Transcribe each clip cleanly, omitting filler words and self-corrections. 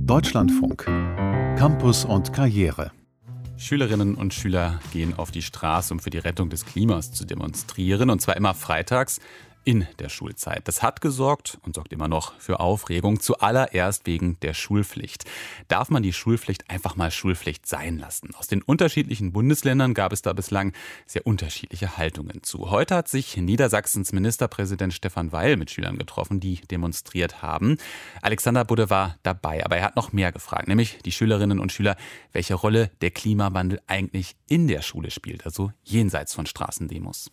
Deutschlandfunk. Campus und Karriere. Schülerinnen und Schüler gehen auf die Straße, um für die Rettung des Klimas zu demonstrieren, und zwar immer freitags in der Schulzeit. Das hat gesorgt und sorgt immer noch für Aufregung, zuallererst wegen der Schulpflicht. Darf man die Schulpflicht einfach mal Schulpflicht sein lassen? Aus den unterschiedlichen Bundesländern gab es da bislang sehr unterschiedliche Haltungen zu. Heute hat sich Niedersachsens Ministerpräsident Stefan Weil mit Schülern getroffen, die demonstriert haben. Alexander Budde war dabei, aber er hat noch mehr gefragt, nämlich die Schülerinnen und Schüler, welche Rolle der Klimawandel eigentlich in der Schule spielt, also jenseits von Straßendemos.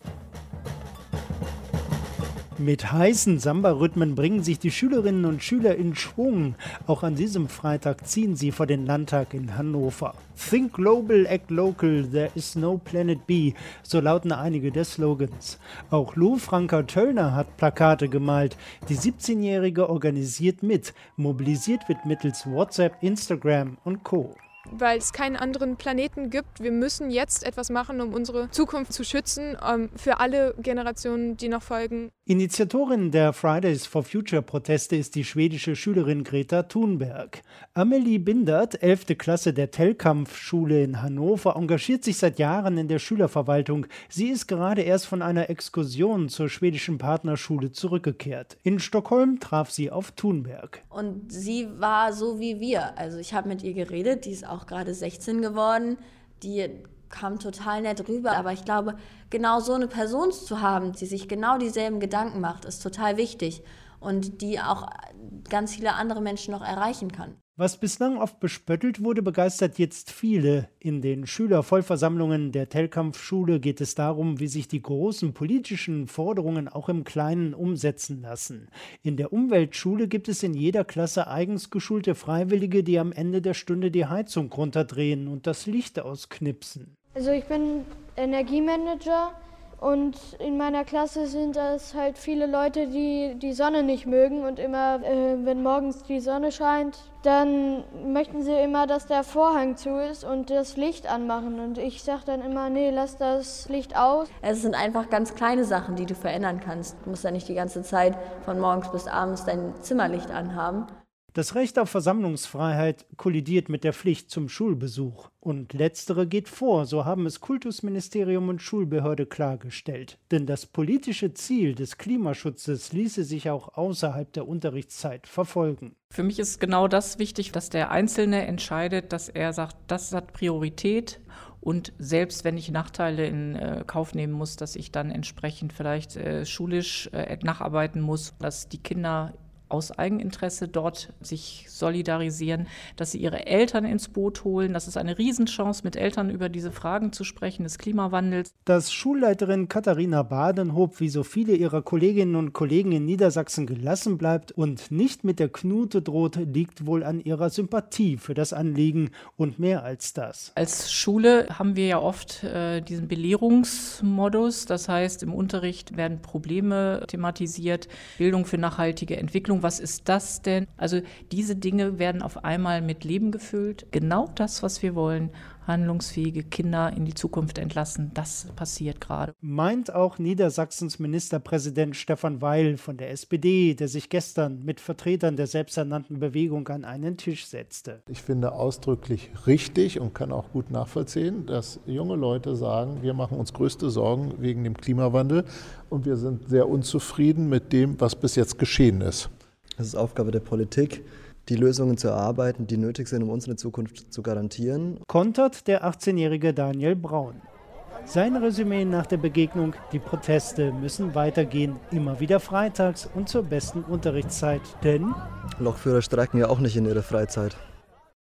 Mit heißen Samba-Rhythmen bringen sich die Schülerinnen und Schüler in Schwung. Auch an diesem Freitag ziehen sie vor den Landtag in Hannover. Think global, act local, there is no planet B, so lauten einige der Slogans. Auch Lou Franka-Töllner hat Plakate gemalt. Die 17-Jährige organisiert mit. Mobilisiert wird mittels WhatsApp, Instagram und Co. Weil es keinen anderen Planeten gibt. Wir müssen jetzt etwas machen, um unsere Zukunft zu schützen, für alle Generationen, die noch folgen. Initiatorin der Fridays for Future Proteste ist die schwedische Schülerin Greta Thunberg. Amelie Bindert, 11. Klasse der Telkampf-Schule in Hannover, engagiert sich seit Jahren in der Schülerverwaltung. Sie ist gerade erst von einer Exkursion zur schwedischen Partnerschule zurückgekehrt. In Stockholm traf sie auf Thunberg. Und sie war so wie wir. Also ich habe mit ihr geredet, die ist auch gerade 16 geworden, die kam total nett rüber, aber ich glaube, genau so eine Person zu haben, die sich genau dieselben Gedanken macht, ist total wichtig und die auch ganz viele andere Menschen noch erreichen kann. Was bislang oft bespöttelt wurde, begeistert jetzt viele. In den Schülervollversammlungen der Telkampf-Schule geht es darum, wie sich die großen politischen Forderungen auch im Kleinen umsetzen lassen. In der Umweltschule gibt es in jeder Klasse eigens geschulte Freiwillige, die am Ende der Stunde die Heizung runterdrehen und das Licht ausknipsen. Also ich bin Energiemanager. Und in meiner Klasse sind es halt viele Leute, die die Sonne nicht mögen. Und immer, wenn morgens die Sonne scheint, dann möchten sie immer, dass der Vorhang zu ist und das Licht anmachen. Und ich sage dann immer, nee, lass das Licht aus. Es sind einfach ganz kleine Sachen, die du verändern kannst. Du musst ja nicht die ganze Zeit von morgens bis abends dein Zimmerlicht anhaben. Das Recht auf Versammlungsfreiheit kollidiert mit der Pflicht zum Schulbesuch. Und letztere geht vor, so haben es Kultusministerium und Schulbehörde klargestellt. Denn das politische Ziel des Klimaschutzes ließe sich auch außerhalb der Unterrichtszeit verfolgen. Für mich ist genau das wichtig, dass der Einzelne entscheidet, dass er sagt, das hat Priorität. Und selbst wenn ich Nachteile in Kauf nehmen muss, dass ich dann entsprechend vielleicht schulisch nacharbeiten muss, dass die Kinder aus Eigeninteresse dort sich solidarisieren, dass sie ihre Eltern ins Boot holen. Das ist eine Riesenchance, mit Eltern über diese Fragen zu sprechen, des Klimawandels. Dass Schulleiterin Katharina Badenhoop wie so viele ihrer Kolleginnen und Kollegen in Niedersachsen gelassen bleibt und nicht mit der Knute droht, liegt wohl an ihrer Sympathie für das Anliegen und mehr als das. Als Schule haben wir ja oft diesen Belehrungsmodus. Das heißt, im Unterricht werden Probleme thematisiert, Bildung für nachhaltige Entwicklung. Was ist das denn? Also diese Dinge werden auf einmal mit Leben gefüllt. Genau das, was wir wollen, handlungsfähige Kinder in die Zukunft entlassen, das passiert gerade. Meint auch Niedersachsens Ministerpräsident Stefan Weil von der SPD, der sich gestern mit Vertretern der selbsternannten Bewegung an einen Tisch setzte. Ich finde ausdrücklich richtig und kann auch gut nachvollziehen, dass junge Leute sagen, wir machen uns größte Sorgen wegen dem Klimawandel und wir sind sehr unzufrieden mit dem, was bis jetzt geschehen ist. Es ist Aufgabe der Politik, die Lösungen zu erarbeiten, die nötig sind, um unsere Zukunft zu garantieren. Kontert der 18-jährige Daniel Braun. Sein Resümee nach der Begegnung: Die Proteste müssen weitergehen, immer wieder freitags und zur besten Unterrichtszeit. Denn Lokführer streiken ja auch nicht in ihrer Freizeit.